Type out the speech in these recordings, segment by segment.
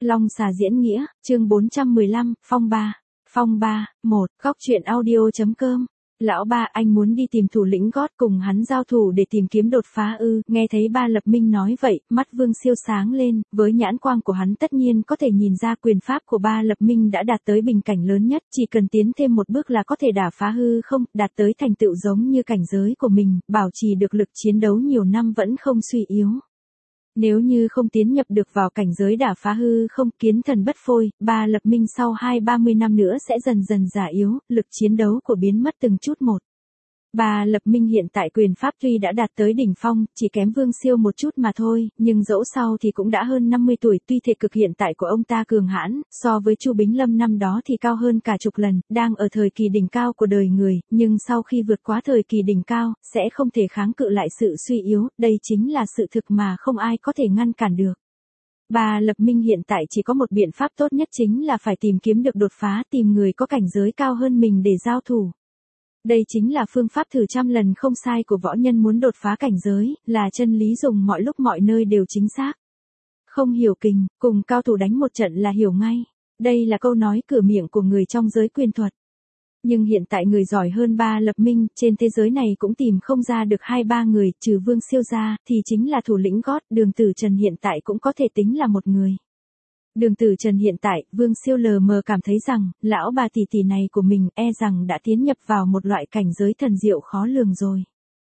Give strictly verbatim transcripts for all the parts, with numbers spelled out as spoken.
Long xà diễn nghĩa, chương bốn trăm mười lăm, phong ba. Phong ba, một, góc truyện audio.com. Lão ba, anh muốn đi tìm thủ lĩnh gót cùng hắn giao thủ để tìm kiếm đột phá ư? Nghe thấy ba Lập Minh nói vậy, mắt Vương Siêu sáng lên, với nhãn quang của hắn tất nhiên có thể nhìn ra quyền pháp của ba Lập Minh đã đạt tới bình cảnh lớn nhất, chỉ cần tiến thêm một bước là có thể đả phá hư không, đạt tới thành tựu giống như cảnh giới của mình, bảo trì được lực chiến đấu nhiều năm vẫn không suy yếu. Nếu như không tiến nhập được vào cảnh giới đả phá hư không, kiến thần bất phôi, ba Lập Minh sau hai ba mươi năm nữa sẽ dần dần già yếu, lực chiến đấu của biến mất từng chút một. Ba Lập Minh hiện tại quyền pháp tuy đã đạt tới đỉnh phong, chỉ kém Vương Siêu một chút mà thôi, nhưng dẫu sao thì cũng đã hơn năm mươi tuổi, tuy thể cực hiện tại của ông ta cường hãn, so với Chu Bính Lâm năm đó thì cao hơn cả chục lần, đang ở thời kỳ đỉnh cao của đời người, nhưng sau khi vượt quá thời kỳ đỉnh cao, sẽ không thể kháng cự lại sự suy yếu, đây chính là sự thực mà không ai có thể ngăn cản được. Ba Lập Minh hiện tại chỉ có một biện pháp tốt nhất chính là phải tìm kiếm được đột phá, tìm người có cảnh giới cao hơn mình để giao thủ. Đây chính là phương pháp thử trăm lần không sai của võ nhân muốn đột phá cảnh giới, là chân lý dùng mọi lúc mọi nơi đều chính xác. Không hiểu kình, cùng cao thủ đánh một trận là hiểu ngay. Đây là câu nói cửa miệng của người trong giới quyền thuật. Nhưng hiện tại người giỏi hơn ba Lập Minh, trên thế giới này cũng tìm không ra được hai ba người, trừ Vương Siêu ra, thì chính là thủ lĩnh gót, Đường Tử Trần hiện tại cũng có thể tính là một người. Đường Tử Trần hiện tại, Vương Siêu lờ mờ cảm thấy rằng, lão bà tỷ tỷ này của mình e rằng đã tiến nhập vào một loại cảnh giới thần diệu khó lường rồi.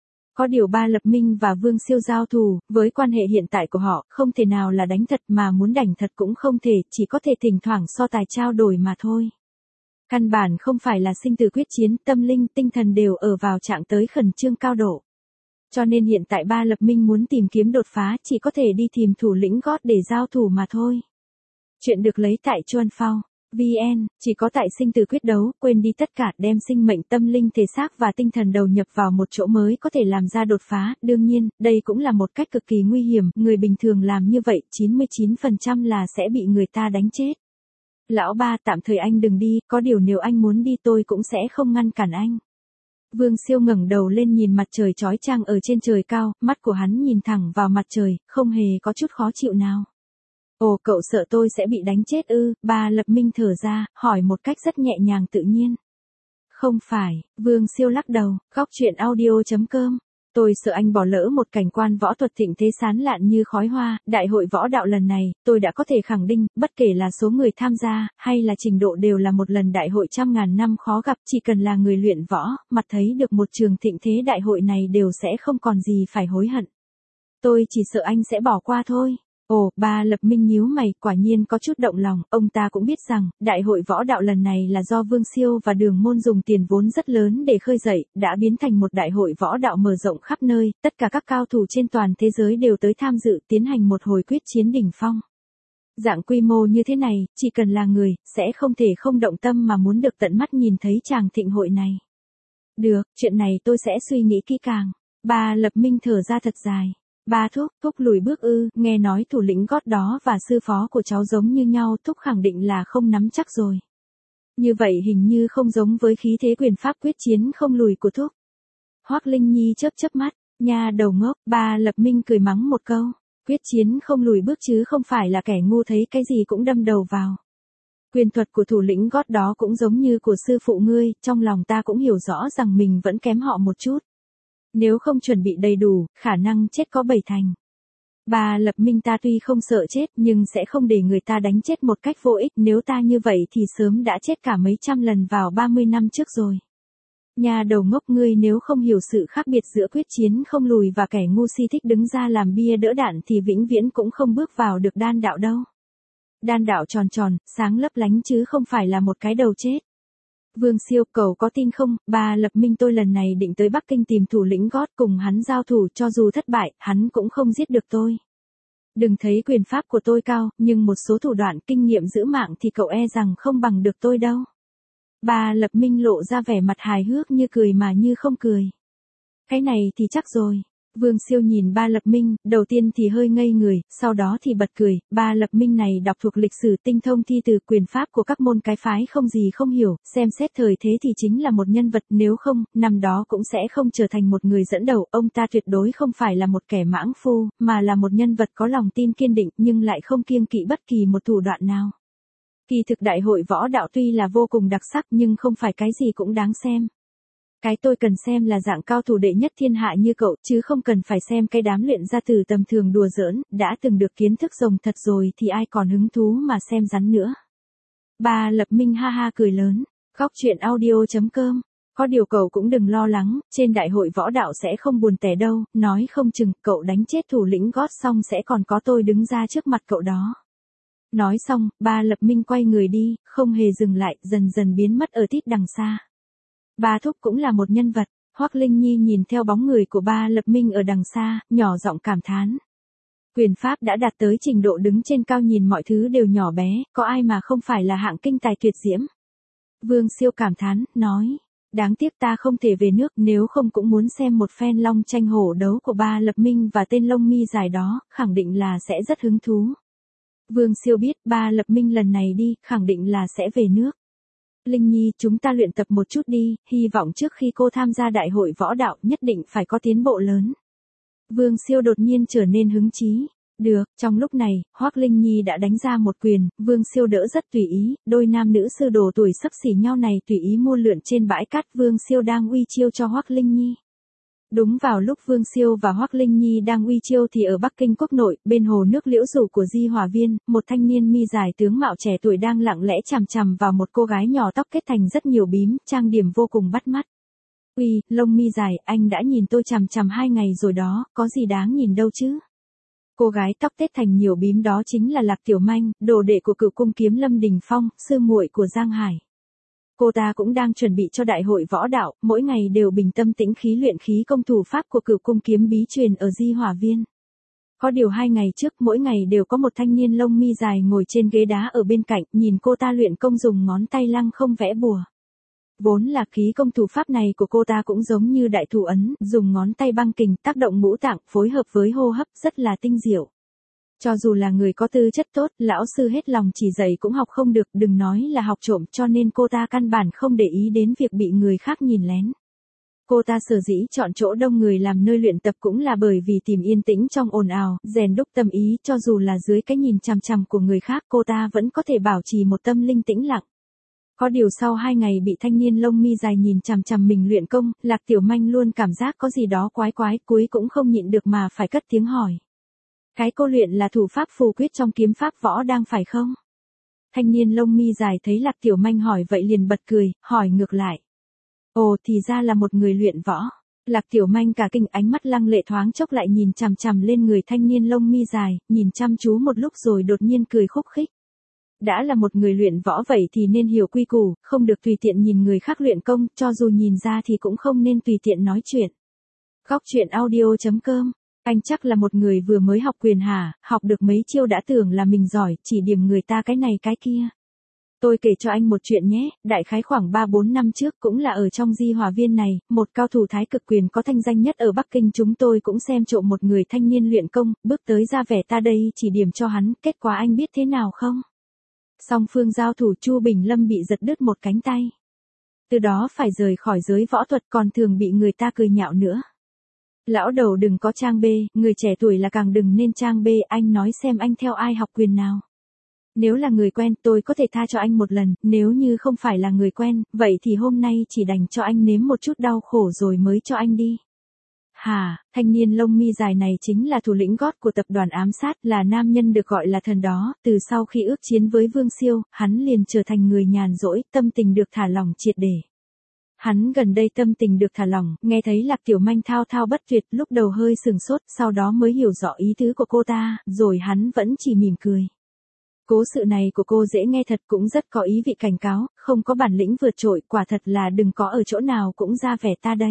Có điều ba Lập Minh và Vương Siêu giao thủ, với quan hệ hiện tại của họ, không thể nào là đánh thật mà muốn đánh thật cũng không thể, chỉ có thể thỉnh thoảng so tài trao đổi mà thôi. Căn bản không phải là sinh tử quyết chiến, tâm linh, tinh thần đều ở vào trạng tới khẩn trương cao độ. Cho nên hiện tại ba Lập Minh muốn tìm kiếm đột phá chỉ có thể đi tìm thủ lĩnh gót để giao thủ mà thôi. Chuyện được lấy tại Chuan Phao, vê en, chỉ có tại sinh tử quyết đấu, quên đi tất cả, đem sinh mệnh tâm linh thể xác và tinh thần đầu nhập vào một chỗ mới có thể làm ra đột phá, đương nhiên, đây cũng là một cách cực kỳ nguy hiểm, người bình thường làm như vậy, chín mươi chín phần trăm là sẽ bị người ta đánh chết. Lão ba, tạm thời anh đừng đi, có điều nếu anh muốn đi tôi cũng sẽ không ngăn cản anh. Vương Siêu ngẩng đầu lên nhìn mặt trời chói chang ở trên trời cao, mắt của hắn nhìn thẳng vào mặt trời, không hề có chút khó chịu nào. Ồ, cậu sợ tôi sẽ bị đánh chết ư? Ba Lập Minh thở ra, hỏi một cách rất nhẹ nhàng tự nhiên. Không phải, Vương Siêu lắc đầu, góc truyện audio.com. Tôi sợ anh bỏ lỡ một cảnh quan võ thuật thịnh thế sán lạn như khói hoa, đại hội võ đạo lần này, tôi đã có thể khẳng định, bất kể là số người tham gia, hay là trình độ đều là một lần đại hội trăm ngàn năm khó gặp, chỉ cần là người luyện võ, mặt thấy được một trường thịnh thế đại hội này đều sẽ không còn gì phải hối hận. Tôi chỉ sợ anh sẽ bỏ qua thôi. Ồ, ba Lập Minh nhíu mày, quả nhiên có chút động lòng, ông ta cũng biết rằng, đại hội võ đạo lần này là do Vương Siêu và Đường Môn dùng tiền vốn rất lớn để khơi dậy, đã biến thành một đại hội võ đạo mở rộng khắp nơi, tất cả các cao thủ trên toàn thế giới đều tới tham dự tiến hành một hồi quyết chiến đỉnh phong. Dạng quy mô như thế này, chỉ cần là người, sẽ không thể không động tâm mà muốn được tận mắt nhìn thấy tràng thịnh hội này. Được, chuyện này tôi sẽ suy nghĩ kỹ càng. Ba Lập Minh thở ra thật dài. Ba Thúc, Thúc lùi bước ư, nghe nói thủ lĩnh gót đó và sư phó của cháu giống như nhau, Thúc khẳng định là không nắm chắc rồi. Như vậy hình như không giống với khí thế quyền pháp quyết chiến không lùi của Thúc. Hoắc Linh Nhi chớp chớp mắt, nha đầu ngốc, ba Lập Minh cười mắng một câu, quyết chiến không lùi bước chứ không phải là kẻ ngu thấy cái gì cũng đâm đầu vào. Quyền thuật của thủ lĩnh gót đó cũng giống như của sư phụ ngươi, trong lòng ta cũng hiểu rõ rằng mình vẫn kém họ một chút. Nếu không chuẩn bị đầy đủ, khả năng chết có bảy thành. Ba Lập Minh, ta tuy không sợ chết nhưng sẽ không để người ta đánh chết một cách vô ích, nếu ta như vậy thì sớm đã chết cả mấy trăm lần vào ba mươi năm trước rồi. Nhà đầu ngốc, ngươi nếu không hiểu sự khác biệt giữa quyết chiến không lùi và kẻ ngu si thích đứng ra làm bia đỡ đạn thì vĩnh viễn cũng không bước vào được đan đạo đâu. Đan đạo tròn tròn, sáng lấp lánh chứ không phải là một cái đầu chết. Vương Siêu, cậu có tin không, ba Lập Minh tôi lần này định tới Bắc Kinh tìm thủ lĩnh gót cùng hắn giao thủ, cho dù thất bại, hắn cũng không giết được tôi. Đừng thấy quyền pháp của tôi cao, nhưng một số thủ đoạn kinh nghiệm giữ mạng thì cậu e rằng không bằng được tôi đâu. Ba Lập Minh lộ ra vẻ mặt hài hước như cười mà như không cười. Cái này thì chắc rồi. Vương Siêu nhìn Ba Lập Minh, đầu tiên thì hơi ngây người, sau đó thì bật cười, Ba Lập Minh này đọc thuộc lịch sử tinh thông thi từ quyền pháp của các môn cái phái không gì không hiểu, xem xét thời thế thì chính là một nhân vật, nếu không, năm đó cũng sẽ không trở thành một người dẫn đầu, ông ta tuyệt đối không phải là một kẻ mãng phu, mà là một nhân vật có lòng tin kiên định nhưng lại không kiêng kỵ bất kỳ một thủ đoạn nào. Kỳ thực đại hội võ đạo tuy là vô cùng đặc sắc nhưng không phải cái gì cũng đáng xem. Cái tôi cần xem là dạng cao thủ đệ nhất thiên hạ như cậu, chứ không cần phải xem cái đám luyện ra từ tầm thường đùa giỡn, đã từng được kiến thức rồng thật rồi thì ai còn hứng thú mà xem rắn nữa. Ba Lập Minh ha ha cười lớn, góc truyện audio chấm com. Có điều cậu cũng đừng lo lắng, trên đại hội võ đạo sẽ không buồn tẻ đâu, nói không chừng cậu đánh chết thủ lĩnh gót xong sẽ còn có tôi đứng ra trước mặt cậu đó. Nói xong, Ba Lập Minh quay người đi, không hề dừng lại, dần dần biến mất ở tít đằng xa. Ba thúc cũng là một nhân vật, Hoắc Linh Nhi nhìn theo bóng người của Ba Lập Minh ở đằng xa, nhỏ giọng cảm thán. Quyền pháp đã đạt tới trình độ đứng trên cao nhìn mọi thứ đều nhỏ bé, có ai mà không phải là hạng kinh tài tuyệt diễm. Vương Siêu cảm thán, nói, đáng tiếc ta không thể về nước, nếu không cũng muốn xem một phen long tranh hổ đấu của Ba Lập Minh và tên lông mi dài đó, khẳng định là sẽ rất hứng thú. Vương Siêu biết Ba Lập Minh lần này đi, khẳng định là sẽ về nước. Linh Nhi, chúng ta luyện tập một chút đi, hy vọng trước khi cô tham gia đại hội võ đạo nhất định phải có tiến bộ lớn. Vương Siêu đột nhiên trở nên hứng chí. Được, trong lúc này, Hoắc Linh Nhi đã đánh ra một quyền, Vương Siêu đỡ rất tùy ý, đôi nam nữ sư đồ tuổi xấp xỉ nhau này tùy ý mua lượn trên bãi cát, Vương Siêu đang uy chiêu cho Hoắc Linh Nhi. Đúng vào lúc Vương Siêu và Hoắc Linh Nhi đang uy chiêu thì ở Bắc Kinh quốc nội, bên hồ nước liễu rủ của Di Hòa Viên, một thanh niên mi dài tướng mạo trẻ tuổi đang lặng lẽ chằm chằm vào một cô gái nhỏ tóc kết thành rất nhiều bím, trang điểm vô cùng bắt mắt. Uy, lông mi dài, anh đã nhìn tôi chằm chằm hai ngày rồi đó, có gì đáng nhìn đâu chứ? Cô gái tóc tết thành nhiều bím đó chính là Lạc Tiểu Manh, đồ đệ của Cửu Cung Kiếm Lâm Đình Phong, sư muội của Giang Hải. Cô ta cũng đang chuẩn bị cho đại hội võ đạo, mỗi ngày đều bình tâm tĩnh khí luyện khí công thủ pháp của Cửu Cung Kiếm bí truyền ở Di Hòa Viên. Có điều hai ngày trước, mỗi ngày đều có một thanh niên lông mi dài ngồi trên ghế đá ở bên cạnh, nhìn cô ta luyện công dùng ngón tay lăng không vẽ bùa. Vốn là khí công thủ pháp này của cô ta cũng giống như đại thủ ấn, dùng ngón tay băng kình tác động ngũ tạng, phối hợp với hô hấp rất là tinh diệu. Cho dù là người có tư chất tốt, lão sư hết lòng chỉ dạy cũng học không được, đừng nói là học trộm, cho nên cô ta căn bản không để ý đến việc bị người khác nhìn lén. Cô ta sở dĩ chọn chỗ đông người làm nơi luyện tập cũng là bởi vì tìm yên tĩnh trong ồn ào, rèn đúc tâm ý, cho dù là dưới cái nhìn chằm chằm của người khác cô ta vẫn có thể bảo trì một tâm linh tĩnh lặng. Có điều sau hai ngày bị thanh niên lông mi dài nhìn chằm chằm mình luyện công, Lạc Tiểu Manh luôn cảm giác có gì đó quái quái, cuối cũng không nhịn được mà phải cất tiếng hỏi. Cái cô luyện là thủ pháp phù quyết trong kiếm pháp võ đang phải không? Thanh niên lông mi dài thấy Lạc Tiểu Manh hỏi vậy liền bật cười, hỏi ngược lại. Ồ, thì ra là một người luyện võ. Lạc Tiểu Manh cả kinh, ánh mắt lăng lệ thoáng chốc lại nhìn chằm chằm lên người thanh niên lông mi dài, nhìn chăm chú một lúc rồi đột nhiên cười khúc khích. Đã là một người luyện võ vậy thì nên hiểu quy củ, không được tùy tiện nhìn người khác luyện công, cho dù nhìn ra thì cũng không nên tùy tiện nói chuyện. Góc truyện audio chấm com. Anh chắc là một người vừa mới học quyền hả, học được mấy chiêu đã tưởng là mình giỏi, chỉ điểm người ta cái này cái kia. Tôi kể cho anh một chuyện nhé, đại khái khoảng ba bốn năm trước cũng là ở trong Di Hòa Viên này, một cao thủ thái cực quyền có thanh danh nhất ở Bắc Kinh, chúng tôi cũng xem trộm một người thanh niên luyện công, bước tới ra vẻ ta đây chỉ điểm cho hắn, kết quả anh biết thế nào không? Song phương giao thủ, Chu Bình Lâm bị giật đứt một cánh tay. Từ đó phải rời khỏi giới võ thuật, còn thường bị người ta cười nhạo nữa. Lão đầu đừng có trang bê, người trẻ tuổi là càng đừng nên trang bê, anh nói xem anh theo ai học quyền nào. Nếu là người quen, tôi có thể tha cho anh một lần, nếu như không phải là người quen, vậy thì hôm nay chỉ đành cho anh nếm một chút đau khổ rồi mới cho anh đi. Hà, thanh niên lông mi dài này chính là thủ lĩnh gót của tập đoàn ám sát, là nam nhân được gọi là thần đó, từ sau khi ước chiến với Vương Siêu, hắn liền trở thành người nhàn rỗi, tâm tình được thả lỏng triệt để. Hắn gần đây tâm tình được thả lỏng, nghe thấy Lạc Tiểu Manh thao thao bất tuyệt, lúc đầu hơi sừng sốt, sau đó mới hiểu rõ ý tứ của cô ta, rồi hắn vẫn chỉ mỉm cười. Cố sự này của cô dễ nghe thật, cũng rất có ý vị cảnh cáo, không có bản lĩnh vượt trội, quả thật là đừng có ở chỗ nào cũng ra vẻ ta đây.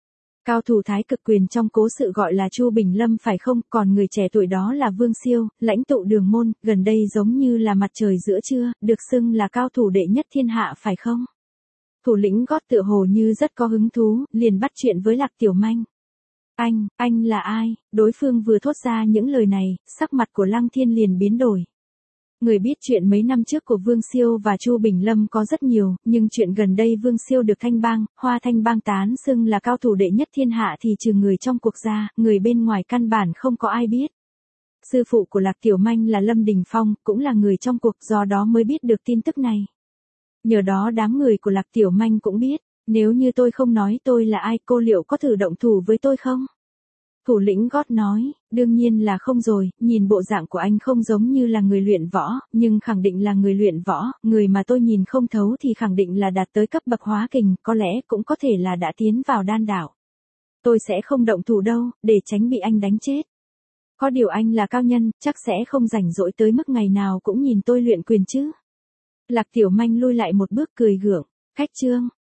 Cao thủ thái cực quyền trong cố sự gọi là Chu Bình Lâm phải không, còn người trẻ tuổi đó là Vương Siêu, lãnh tụ đường môn, gần đây giống như là mặt trời giữa trưa, được xưng là cao thủ đệ nhất thiên hạ phải không? Thủ lĩnh gót tựa hồ như rất có hứng thú, liền bắt chuyện với Lạc Tiểu Manh. Anh, anh là ai? Đối phương vừa thốt ra những lời này, sắc mặt của Lăng Thiên liền biến đổi. Người biết chuyện mấy năm trước của Vương Siêu và Chu Bình Lâm có rất nhiều, nhưng chuyện gần đây Vương Siêu được Thanh Bang, Hoa Thanh Bang tán xưng là cao thủ đệ nhất thiên hạ thì trừ người trong cuộc ra, người bên ngoài căn bản không có ai biết. Sư phụ của Lạc Tiểu Manh là Lâm Đình Phong, cũng là người trong cuộc, do đó mới biết được tin tức này. Nhờ đó đám người của Lạc Tiểu Manh cũng biết, nếu như tôi không nói tôi là ai, cô liệu có thử động thủ với tôi không? Thủ lĩnh gót nói, đương nhiên là không rồi, nhìn bộ dạng của anh không giống như là người luyện võ, nhưng khẳng định là người luyện võ, người mà tôi nhìn không thấu thì khẳng định là đạt tới cấp bậc hóa kình, có lẽ cũng có thể là đã tiến vào đan đạo. Tôi sẽ không động thủ đâu, để tránh bị anh đánh chết. Có điều anh là cao nhân, chắc sẽ không rảnh rỗi tới mức ngày nào cũng nhìn tôi luyện quyền chứ. Lạc Tiểu Manh lui lại một bước cười gượng, khách trương,